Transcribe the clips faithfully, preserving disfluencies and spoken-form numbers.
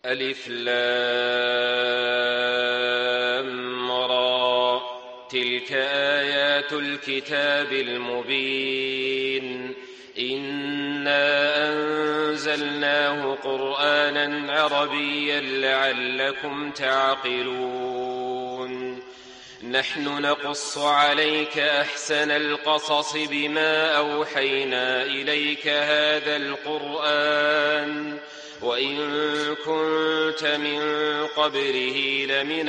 ألف لام را. تلك آيات الكتاب المبين. إنا أنزلناه قرآنا عربيا لعلكم تعقلون. نحن نقص عليك أحسن القصص بما أوحينا إليك هذا القرآن وإن كنت من قبله لمن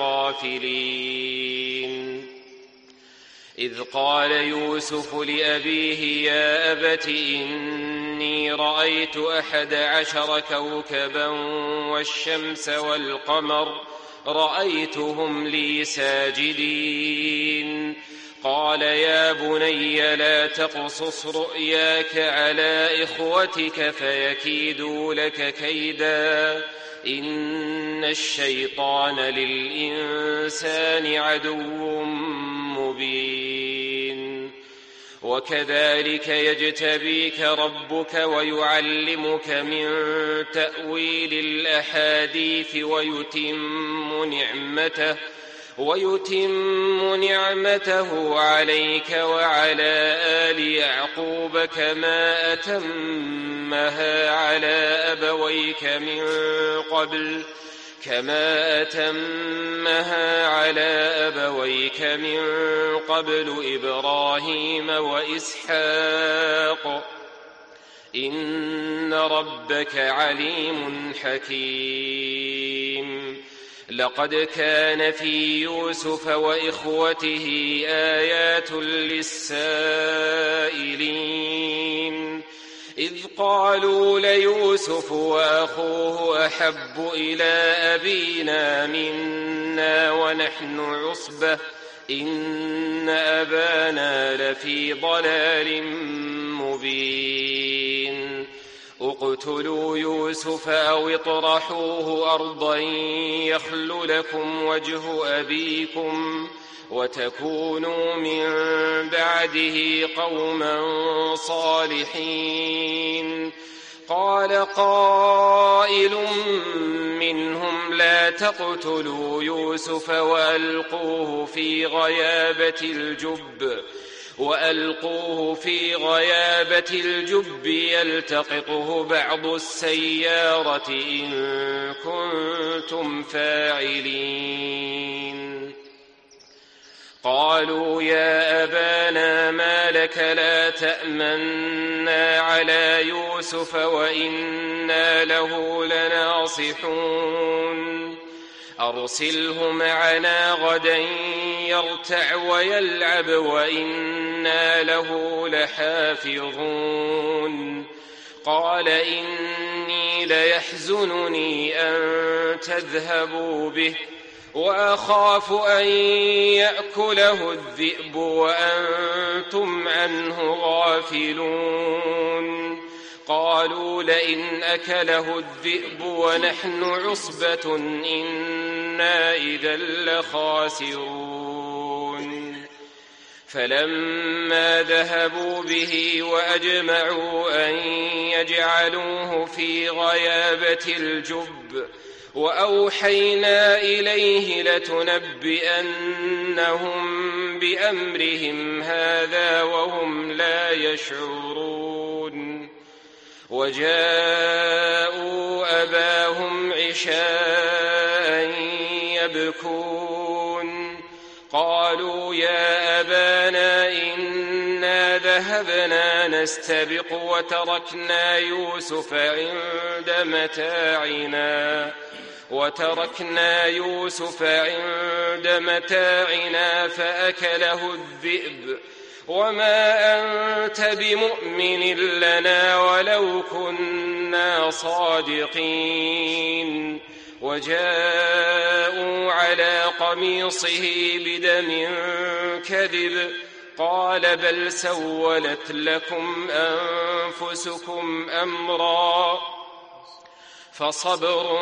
الغافلين. إذ قال يوسف لأبيه يا أبت إني رأيت أحد عشر كوكبا والشمس والقمر رأيتهم لي ساجدين. قال يا بني لا تقصص رؤياك على إخوتك فيكيدوا لك كيدا إن الشيطان للإنسان عدو مبين. وكذلك يجتبيك ربك ويعلمك من تأويل الأحاديث ويتم نعمته ويتم نعمته عليك وعلى آل يعقوب كما أتمها على أبويك من قبل كما أتمها على أبويك من قبل إبراهيم وإسحاق إن ربك عليم حكيم. لقد كان في يوسف وإخوته آيات للسائلين إذ قالوا ليوسف وأخوه أحب إلى أبينا منا ونحن عصبة إن أبانا لفي ضلال مبين. اقتلوا يوسف أو اطرحوه أرضا يخل لكم وجه أبيكم وتكونوا من بعده قوما صالحين. قال قائل منهم لا تقتلوا يوسف وألقوه في غيابة الجب وألقوه في غيابة الجب يلتقطه بعض السيارة إن كنتم فاعلين. قالوا يا أبانا ما لك لا تأمنا على يوسف وإنا له لناصحون أرسله معنا غدا يرتع ويلعب وإنا له لحافظون. قال إني ليحزنني أن تذهبوا به وأخاف أن يأكله الذئب وأنتم عنه غافلون. قالوا لئن أكله الذئب ونحن عصبة إنا إذا لخاسرون. فلما ذهبوا به وأجمعوا أن يجعلوه في غيابة الجب وأوحينا إليه لتنبئنهم بأمرهم هذا وهم لا يشعرون. وجاءوا أباهم عشاء يبكون. قالوا يا أبانا إنا ذهبنا نستبق وتركنا يوسف عند متاعنا وتركنا يوسف عند متاعنا فأكله الذئب وما أنت بمؤمن لنا ولو كنا صادقين. وجاءوا على قميصه بدم كذب قال بل سولت لكم أنفسكم أمرا فصبر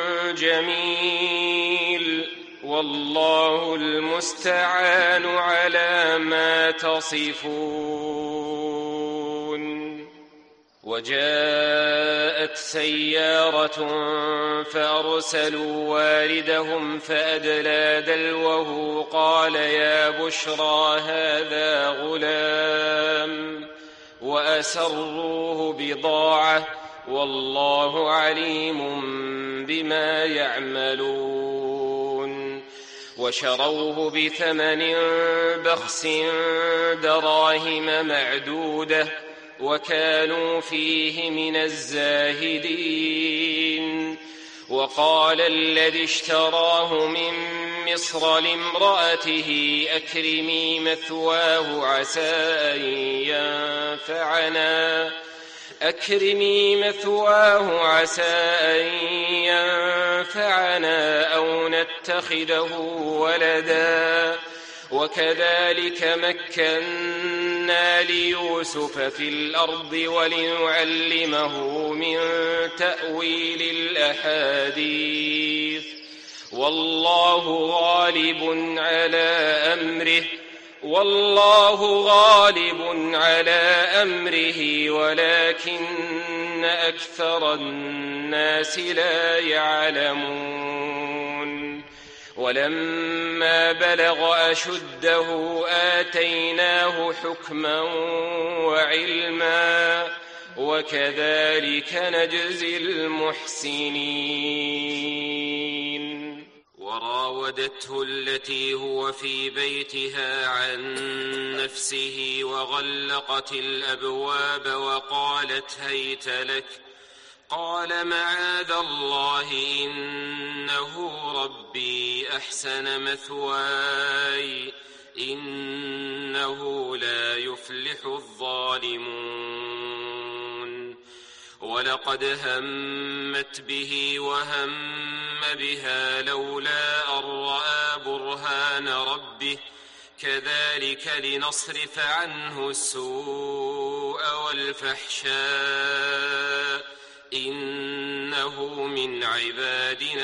جميل والله المستعان على ما تصفون. وجاءت سيارة فأرسلوا واردهم فأدلى دلوه قال يا بشرى هذا غلام وأسروه بضاعة والله عليم بما يعملون وشروه بثمن بخس دراهم معدودة وكانوا فيه من الزاهدين. وقال الذي اشتراه من مصر لامرأته أكرمي مثواه عسى أن ينفعنا أكرمي مثواه عسى أن ينفعنا أو نتخذه ولدا وكذلك مكنا ليوسف في الأرض ولنعلمه من تأويل الأحاديث والله غالب على أمره والله غالب على أمره ولكن أكثر الناس لا يعلمون. ولما بلغ أشده آتيناه حكما وعلما وكذلك نجزي المحسنين. وراودته التي هو في بيتها عن نفسه وغلقت الأبواب وقالت هيت لك قال معاذ الله إنه ربي أحسن مثواي إنه لا يفلح الظالمون. ولقد همت به وهم بها لولا أن رأى برهان ربه كذلك لنصرف عنه السوء والفحشاء إنه من عبادنا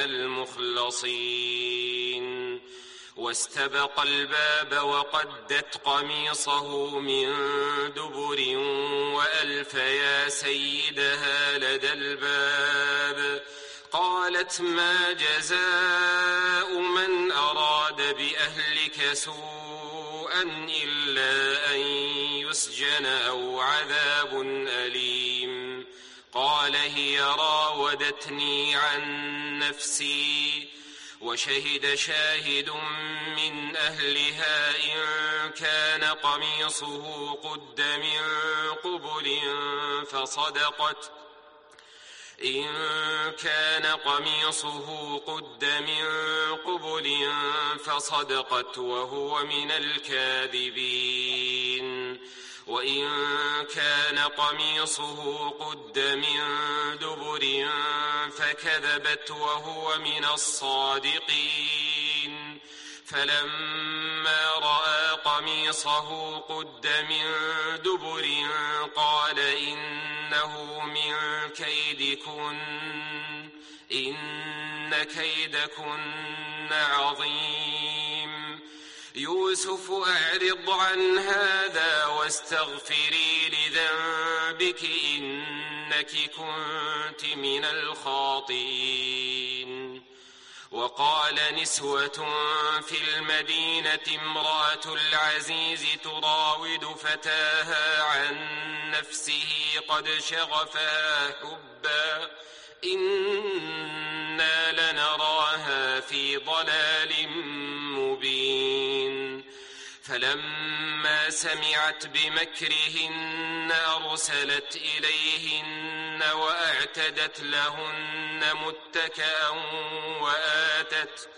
المخلصين. واستبق الباب وقدت قميصه من دبر وألف يا سيدها لدى الباب قالت ما جزاء من أراد بأهلك سوءا إلا أن يسجن أو عذاب أليم. قال هي راودتني عن نفسي وشهد شاهد من أهلها إن كان قميصه قد من قبل فصدقت إن كان قميصه قد من قبل فصدقت وهو من الكاذبين وإن كان قميصه قد من دبر فكذبت وهو من الصادقين. فلما رأى قميصه قد من دبر قال إنه من كيدكن إن كيدكن عظيم. يوسف أعرض عن هذا واستغفري لذنبك إنك كنت من الخاطئين. وقال نسوة في المدينة امرأة العزيز تراود فتاها عن نفسه قد شغفها حبا إنا لنراها في ضلال مبين. فلما سمعت بمكرهن أرسلت إليهن وأعتدت لهن متكأ وآتت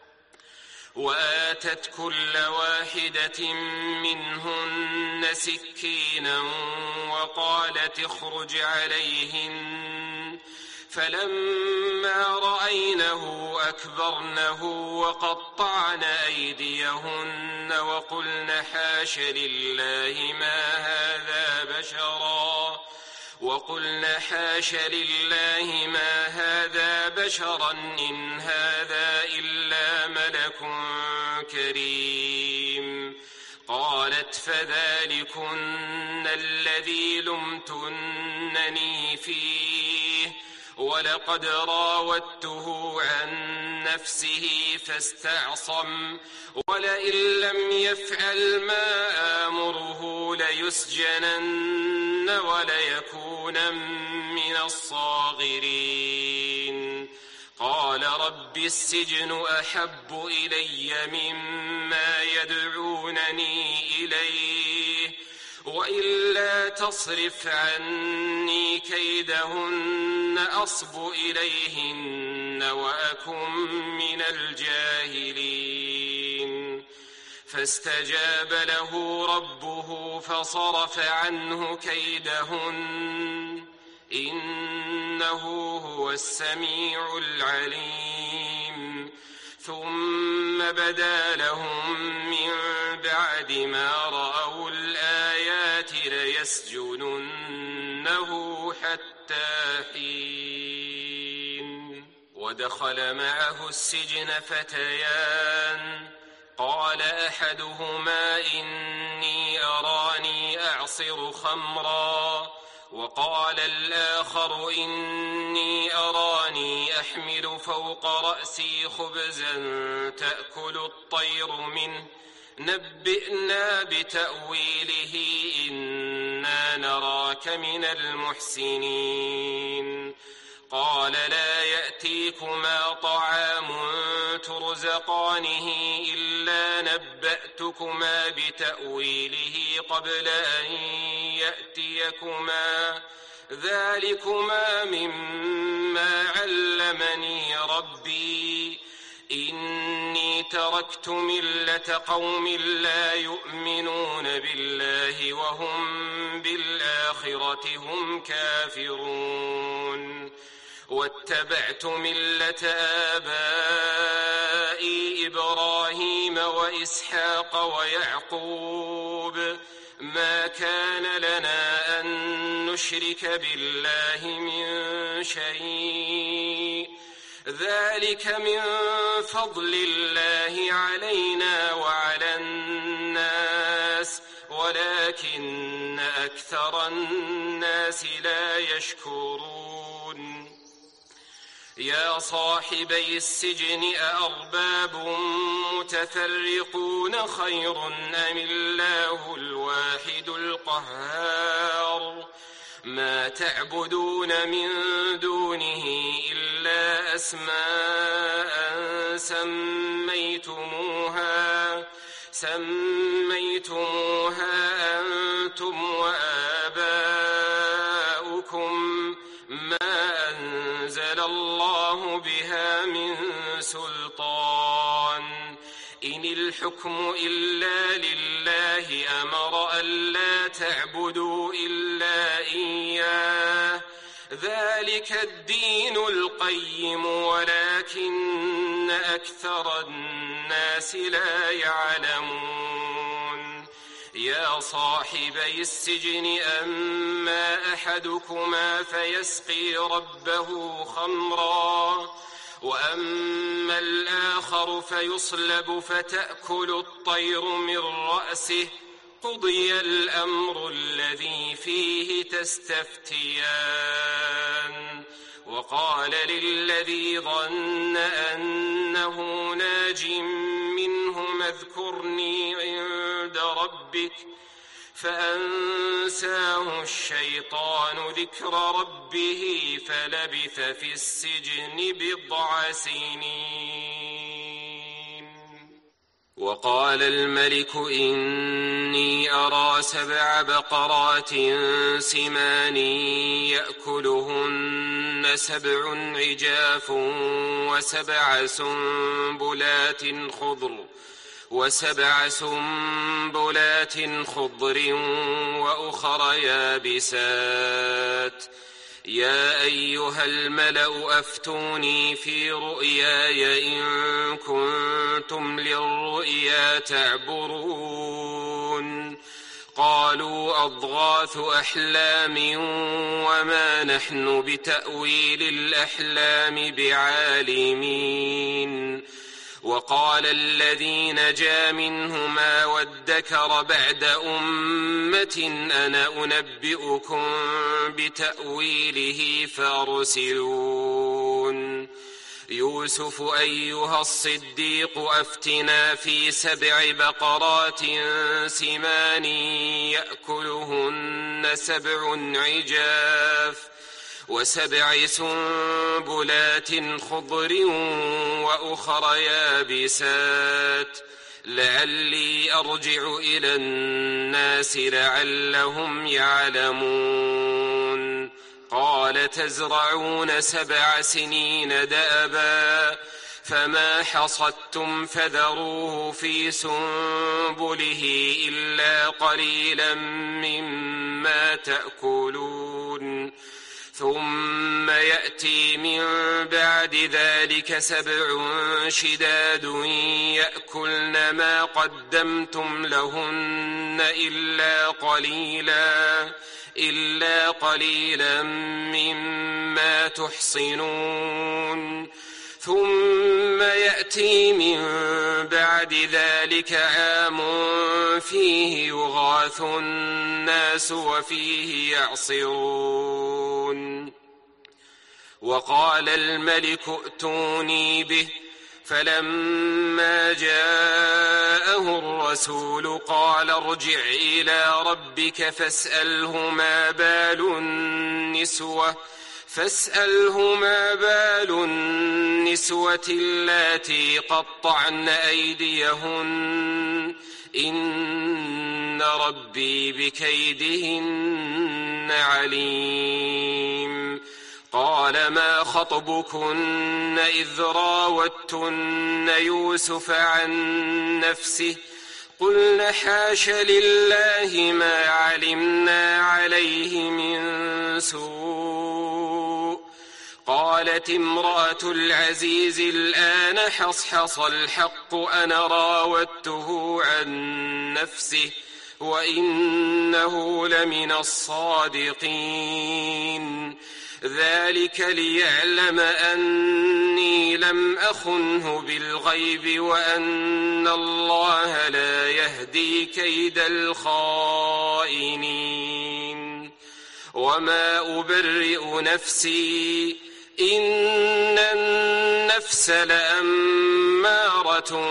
وآتت كل واحدة منهن سكينا وقالت اخرج عليهن. فلما رأينه أكبرنه وقطعن أيديهن وقلن حاش لله ما هذا بشرا وقلن حاش لله ما هذا بشرا إن هذا إلا ملك كريم. قالت فذلكن الذي لمتنني فيه ولقد راودته عن نفسه فاستعصم ولئن لم يفعل ما آمره ليسجنن وليكون من الصاغرين. قال رب السجن أحب إلي مما يدعونني إليه وإلا تصرف عني كيدهن أصب إليهن وأكن من الجاهلين. فاستجاب له ربه فصرف عنه كيدهن إنه هو السميع العليم. ثم بدا لهم من بعد ما رأوا الآيات ليسجننه حتى حين. ودخل معه السجن فتيان قال أحدهما إني أراني أعصر خمرا وقال الآخر إني أراني أحمل فوق رأسي خبزا تأكل الطير منه نبئنا بتأويله إنا نراك من المحسنين. قال لا يأتيكما طعام ترزقانه إلا نبأتكما بتأويله قبل أن يأتيكما ذلكما مما علمني ربي إني تركت ملة قوم لا يؤمنون بالله وهم بالآخرة هم كافرون واتبعت ملة آبائي إبراهيم وإسحاق ويعقوب ما كان لنا أن نشرك بالله من شيء ذلك من فضل الله علينا وعلى الناس ولكن أكثر الناس لا يشكرون. يا صاحبي السجن أأرباب متفرقون خير أم الله الواحد القهار ما تعبدون من دونه إلا أسماء سميتموها سميتموها أنتم وآباؤكم ما أنزل الله بها من سلطان إن الحكم إلا لله أمر ألا تعبدوا إلا إياه ذلك الدين القيم ولكن أكثر الناس لا يعلمون. يا صاحبي السجن أما أحدكما فيسقي ربه خمرا وأما الآخر فيصلب فتأكل الطير من رأسه قضي الأمر الذي فيه تستفتيان. وقال للذي ظن أنه ناج منهما اذكرني عند ربك فأنساه الشيطان ذكر ربه فلبث في السجن بضع سنين. وقال الملك إني أرى سبع بقرات سمان يأكلهن سبع عجاف وسبع سنبلات خضر وسبع سنبلات خضر وأخر يابسات يا أيها الملأ أفتوني في رؤياي إن كنتم للرؤيا تعبرون. قالوا أضغاث أحلام وما نحن بتأويل الأحلام بعالمين. وقال الذي نجا منهما وادكر بعد أمة أنا أنبئكم بتأويله فارسلون يوسف أيها الصديق أفتنا في سبع بقرات سمان يأكلهن سبع عجاف وسبع سنبلات خضر وأخر يابسات لعلي أرجع إلى الناس لعلهم يعلمون قال تزرعون سبع سنين دأبا فما حصدتم فذروه في سنبله إلا قليلا مما تأكلون ثم يأتي من بعد ذلك سبع شداد يأكلن ما قدمتم لهن إلا قليلا إلا قليلا مما تحصنون ثم يأتي من بعد ذلك عام فيه يغاث الناس وفيه يعصرون وقال الملك ائتوني به فلما جاءه الرسول قال ارجع إلى ربك فاسأله ما بال النسوة فاسأله ما بال النسوة اللاتي قطعن أيديهن إن ربي بكيدهن عليم قال ما خطبكن إذ راوتن يوسف عن نفسه قلن حاش لله ما علمنا عليه من سوء قالت امرأة العزيز الآن حصحص الحق أنا راودته عن نفسه وإنه لمن الصادقين ذلك ليعلم أني لم أخنه بالغيب وأن الله لا يهدي كيد الخائنين وما أبرئ نفسي إن النفس لأمارة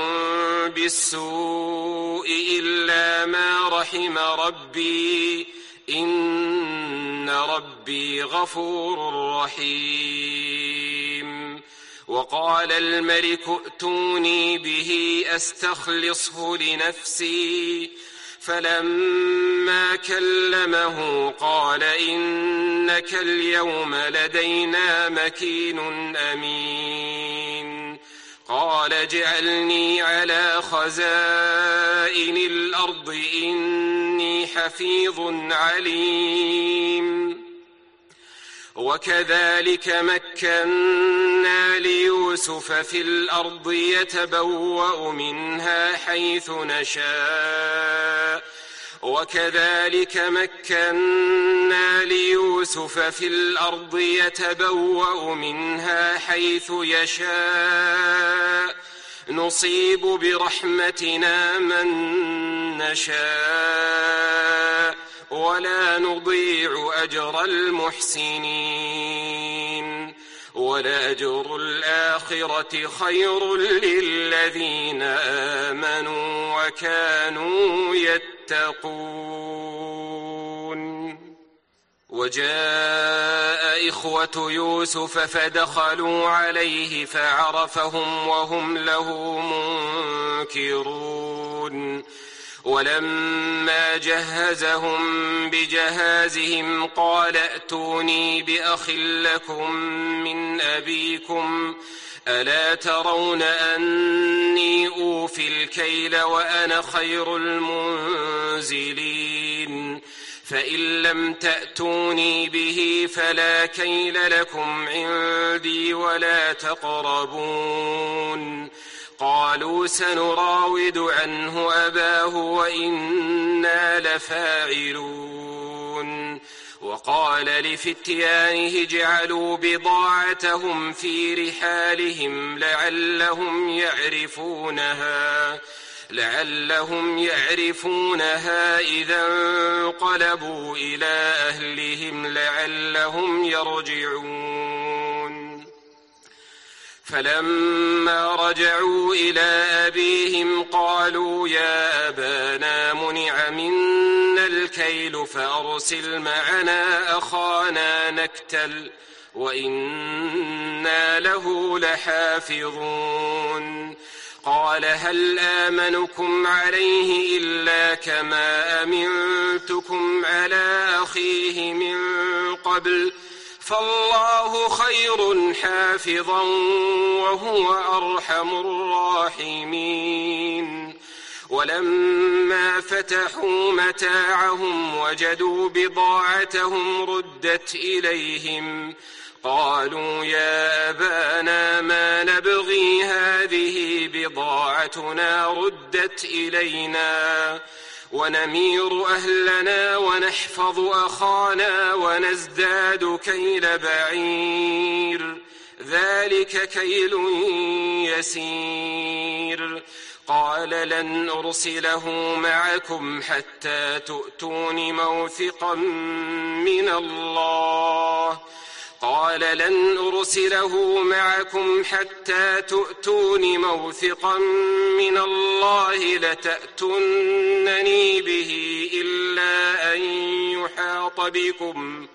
بالسوء إلا ما رحم ربي إن ربي غفور رحيم وقال الملك ائتوني به أستخلصه لنفسي فلما كلمه قال إنك اليوم لدينا مكين أمين قال اجعلني على خزائن الأرض إني حفيظ عليم وكذلك مكنا ليوسف في الأرض يتبوأ منها حيث نشاء وكذلك مكنا ليوسف في الأرض يتبوأ منها حيث يشاء نصيب برحمتنا من نشاء ولا نضيع أجر المحسنين ولأجر الآخرة خير للذين آمنوا وكانوا يتقون وجاء إخوة يوسف فدخلوا عليه فعرفهم وهم له منكرون ولما جهزهم بجهازهم قال ائتوني بأخ لكم من أبيكم ألا ترون أني أوفي الكيل وأنا خير المنزلين فإن لم تأتوني به فلا كيل لكم عندي ولا تقربون قالوا سنراود عنه أباه وإنا لفاعلون وقال لفتيانه اجعلوا بضاعتهم في رحالهم لعلهم يعرفونها لعلهم يعرفونها إذا انقلبوا إلى أهلهم لعلهم يرجعون. فلما رجعوا إلى أبيهم قالوا يا أبانا منع منا الكيل فأرسل معنا أخانا نكتل وإنا له لحافظون. قال هل آمنكم عليه إلا كما أمنتكم على أخيه من قبل فالله خير حافظا وهو أرحم الراحمين. ولما فتحوا متاعهم وجدوا بضاعتهم ردت إليهم قالوا يا أبانا ما نبغي هذه بضاعتنا ردت إلينا ونمير أهلنا ونحفظ أخانا ونزداد كيل بعير ذلك كيل يسير. قال لن أرسله معكم حتى تؤتون موثقا من الله قال لن أرسله معكم حتى تؤتون موثقا من الله لتأتونني به إلا أن يحاط بكم.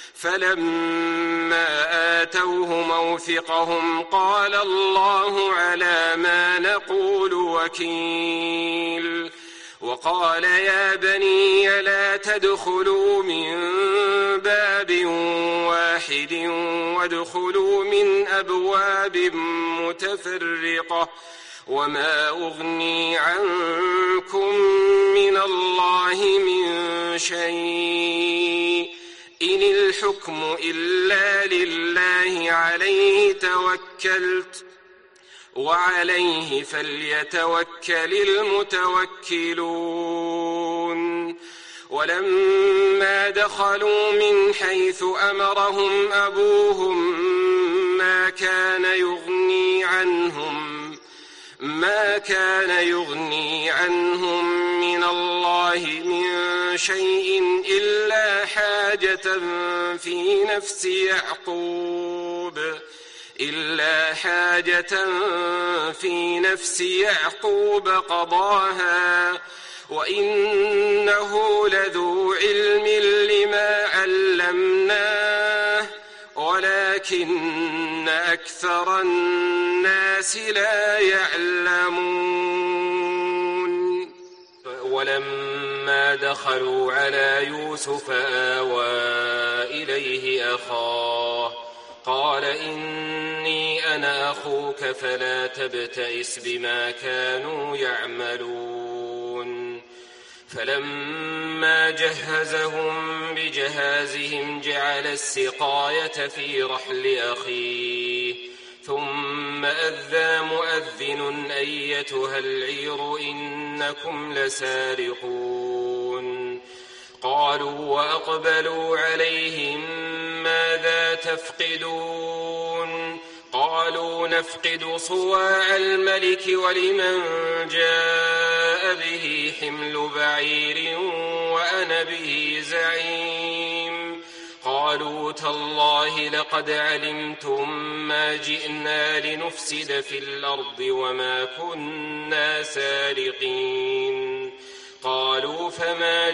فلما آتوه موثقهم قال الله على ما نقول وكيل. وقال يا بني لا تدخلوا من باب واحد وادخلوا من أبواب متفرقة وما أغني عنكم من الله من شيء إن الحكم إلا لله عليه توكلت وعليه فليتوكل المتوكلون. ولما دخلوا من حيث أمرهم أبوهم ما كان يغني عنهم ما كان يغني عنهم من الله من شيء إلا حاجة في نفس يعقوب إلا حاجة في نفس يعقوب قضاها وإنه لذو علم لما علمناه ولكن أكثر الناس لا يعلمون. ولما دخلوا على يوسف آوى إليه أخاه قال إني أنا أخوك فلا تبتئس بما كانوا يعملون. فلما جهزهم بجهازهم جعل السقاية في رحل أخيه ثم أذى مؤذن أيتها العير إنكم لسارقون. قالوا وأقبلوا عليهم ماذا تفقدون قالوا نفقد صواع الملك ولمن جاء به حمل بعير وأنا به زعيم. قالوا تالله لقد علمتم ما جئنا لنفسد في الأرض وما كنا سارقين. قالوا فما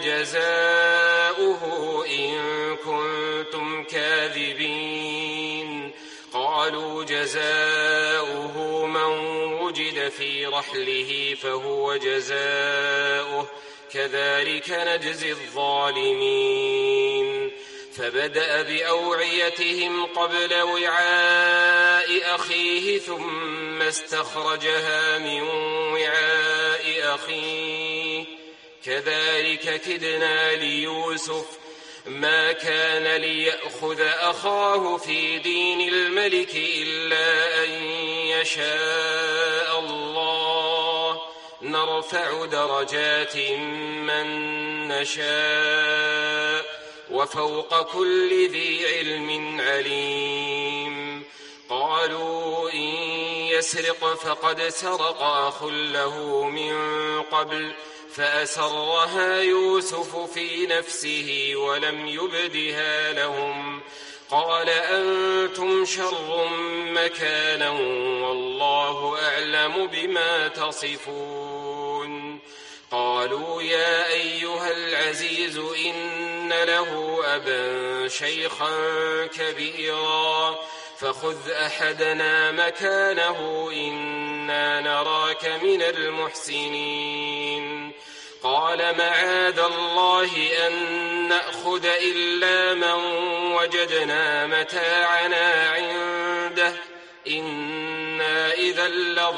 جزاؤه إن كنتم كاذبين. قالوا جزاؤه من وجد في رحله فهو جزاؤه كذلك نجزي الظالمين. فبدأ بأوعيتهم قبل وعاء أخيه ثم استخرجها من وعاء أخيه كذلك كدنا ليوسف ما كان ليأخذ أخاه في دين الملك إلا أن يشاء الله نرفع درجات من نشاء وفوق كل ذي علم عليم. قالوا إن يسرق فقد سرق أخ له من قبل فأسرها يوسف في نفسه ولم يبدها لهم. قال أنتم شر مكانا والله أعلم بما تصفون. قالوا يا أيها العزيز إن له أبا شيخا كبيرا فخذ أحدنا مكانه إنا نراك من المحسنين. قال معاذ الله أن نأخذ إلا من وجدنا متاعنا عنده إنا إذا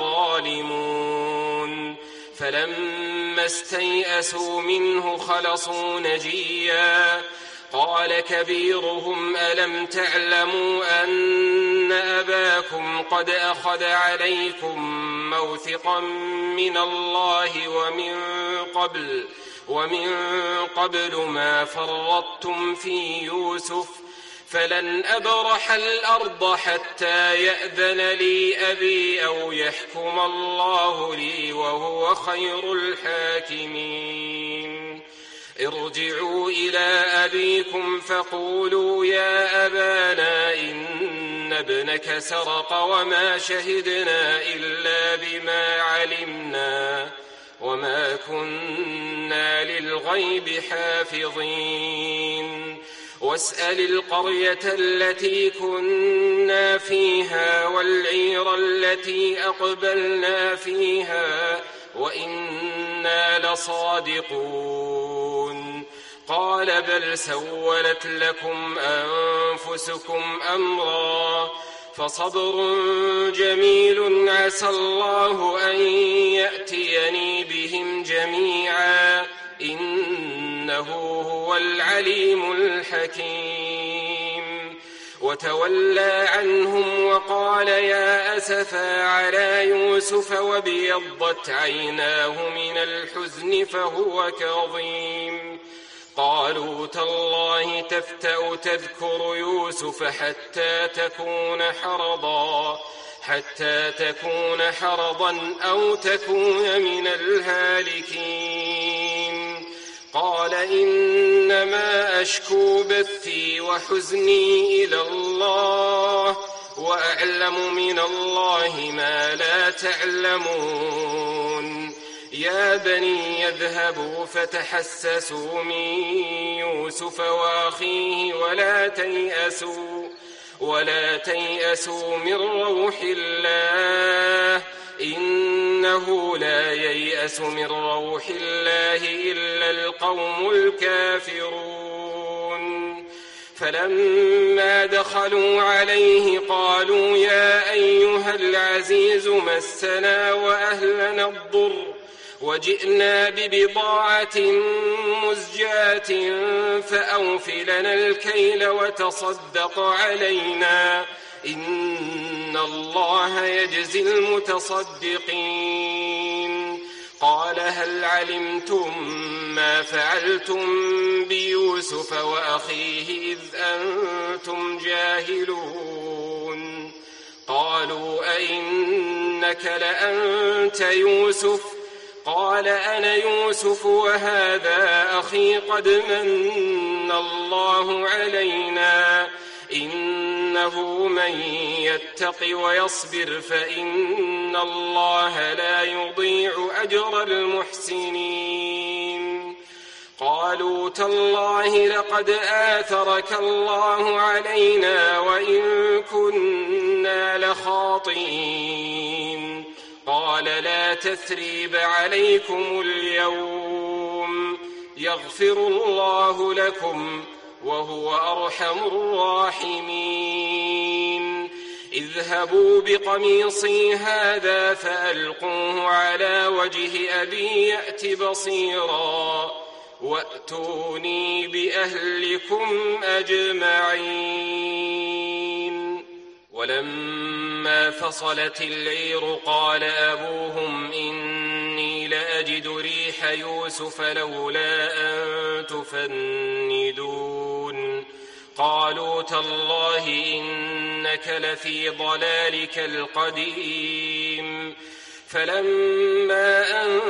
لظالمون. فلما استيئسوا منه خلصوا نجيا. قال كبيرهم ألم تعلموا أن أباكم قد أخذ عليكم موثقا من الله ومن قبل ومن قبل ما فرطتم في يوسف فلن أبرح الأرض حتى يأذن لي أبي أو يحكم الله لي وهو خير الحاكمين. ارجعوا إلى أبيكم فقولوا يا أبانا إن ابنك سرق وما شهدنا إلا بما علمنا وما كنا للغيب حافظين. واسأل القرية التي كنا فيها والعير التي أقبلنا فيها وإنا لصادقون. قال بل سولت لكم أنفسكم أمرا فصبر جميل عسى الله أن يأتيني بهم جميعا إنه هو العليم الحكيم. وتولى عنهم وقال يا أسفا على يوسف وابيضت عيناه من الحزن فهو كظيم. قالوا تالله تفتأ تذكر يوسف حتى تكون حرضا حتى تكون حرضا أو تكون من الهالكين. قال إنما أشكو بثي وحزني إلى الله وأعلم من الله ما لا تعلمون. يا بني يذهبوا فتحسسوا من يوسف وأخيه ولا تيأسوا ولا تيأسوا من روح الله إنه لا ييأس من روح الله إلا القوم الكافرون. فلما دخلوا عليه قالوا يا أيها العزيز مسنا وأهلنا الضر وجئنا ببضاعة مزجاة فأوف لنا الكيل وتصدق علينا إن الله يجزي المتصدقين. قال هل علمتم ما فعلتم بيوسف وأخيه إذ أنتم جاهلون. قالوا أئنك لأنت يوسف قال أنا يوسف وهذا أخي قد من الله علينا إنه من يتق ويصبر فإن الله لا يضيع أجر المحسنين. قالوا تالله لقد آثرك الله علينا وإن كنا لخاطئين. قال لا تثريب عليكم اليوم يغفر الله لكم وهو أرحم الراحمين. اذهبوا بقميصي هذا فألقوه على وجه أبي يأت بصيرا وأتوني بأهلكم أجمعين. ولما فصلت العير قال أبوهم إني لأجد ريح يوسف لولا أن تفندون قالوا تالله إنك لفي ضلالك القديم فلما أن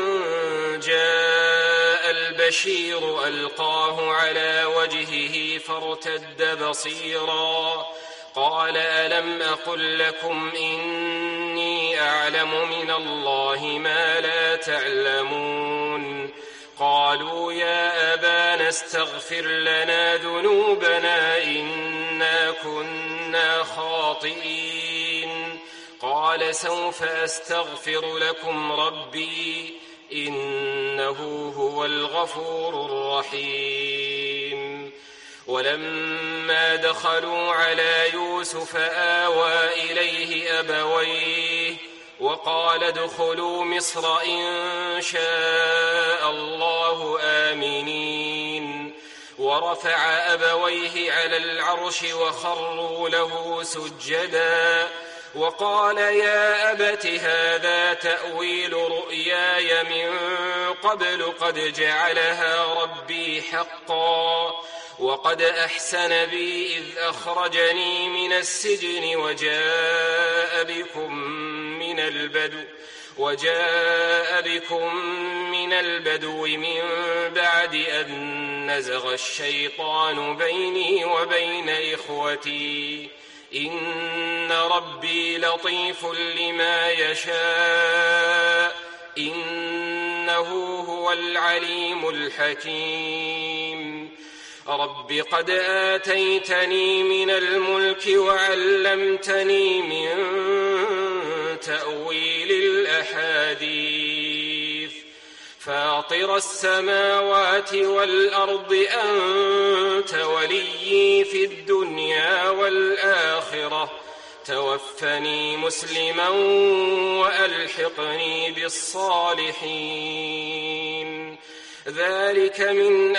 جاء البشير ألقاه على وجهه فارتد بصيرا قال ألم أقل لكم إني أعلم من الله ما لا تعلمون قالوا يا أبانا استغفر لنا ذنوبنا إنا كنا خاطئين قال سوف أستغفر لكم ربي إنه هو الغفور الرحيم ولما دخلوا على يوسف آوى إليه أبويه وقال ادخلوا مصر إن شاء الله آمنين ورفع أبويه على العرش وخروا له سجدا وقال يا أبت هذا تأويل رؤياي من قبل قد جعلها ربي حقا وقد أحسن بي إذ أخرجني من السجن وجاء بكم من البدو وجاء بكم من البدو من بعد أن نزغ الشيطان بيني وبين إخوتي إن ربي لطيف لما يشاء إنه هو العليم الحكيم رب قد آتيتني من الملك وعلمتني من تأويل الأحاديث فاطر السماوات والأرض أنت وليي في الدنيا والآخرة توفني مسلما وألحقني بالصالحين ذلك من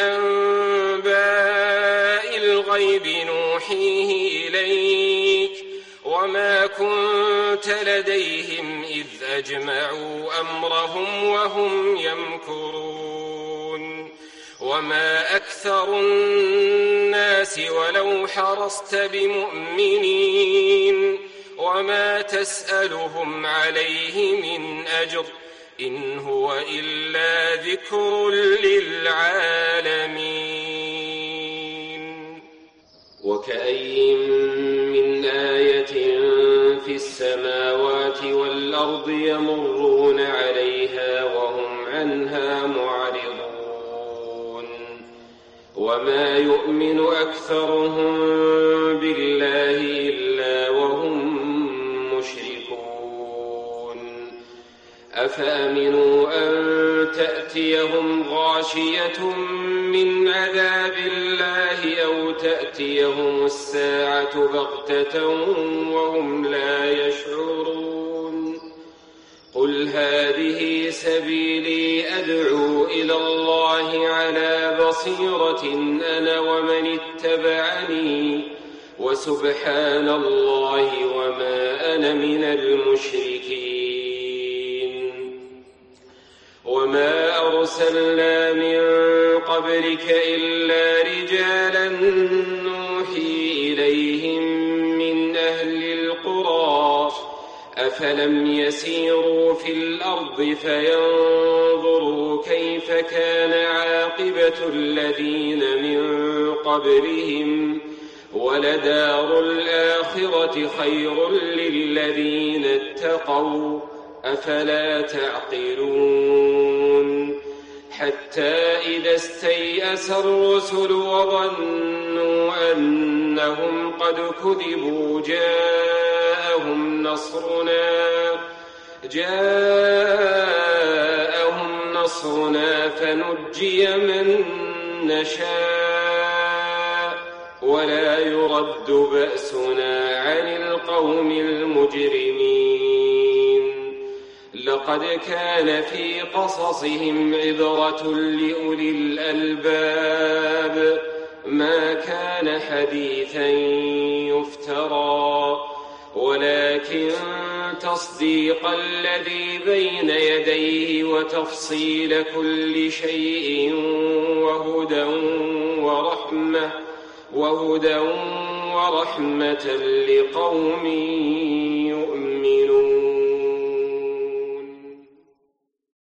أنباء الغيب نوحيه إليك وما كنت لديهم إذ أجمعوا أمرهم وهم يمكرون وما أكثر الناس ولو حرصت بمؤمنين وما تسألهم عليه من أجر إن هو إلا ذكر للعالمين وكأي من آية في السماوات والأرض يمرون عليها وهم عنها معرضون وما يؤمن أكثرهم بالله إلا وهم مشركون أفأمنوا أن تأتيهم غاشية من عذاب الله أو تأتيهم الساعة بغتة وهم لا يشعرون قل هذه سبيلي أدعو إلى الله على بصيرة أنا ومن اتبعني وسبحان الله وما أنا من المشركين وما أرسلنا من قبلك إلا رجالا نوحي إليهم من أهل القرى أفلم يسيروا في الأرض فينظروا كيف كان عاقبة الذين من قبلهم ولدار الآخرة خير للذين اتقوا أفلا تعقلون حتى إذا استيأس الرسل وظنوا أنهم قد كذبوا جاءهم نصرنا جاءهم نصرنا فنجي من نشاء ولا يرد بأسنا عن القوم المجرمين لقد كان في قصصهم عبرة لأولي الألباب ما كان حديثا يفترى ولكن تصديق الذي بين يديه وتفصيل كل شيء وهدى ورحمة وهدى ورحمة لقوم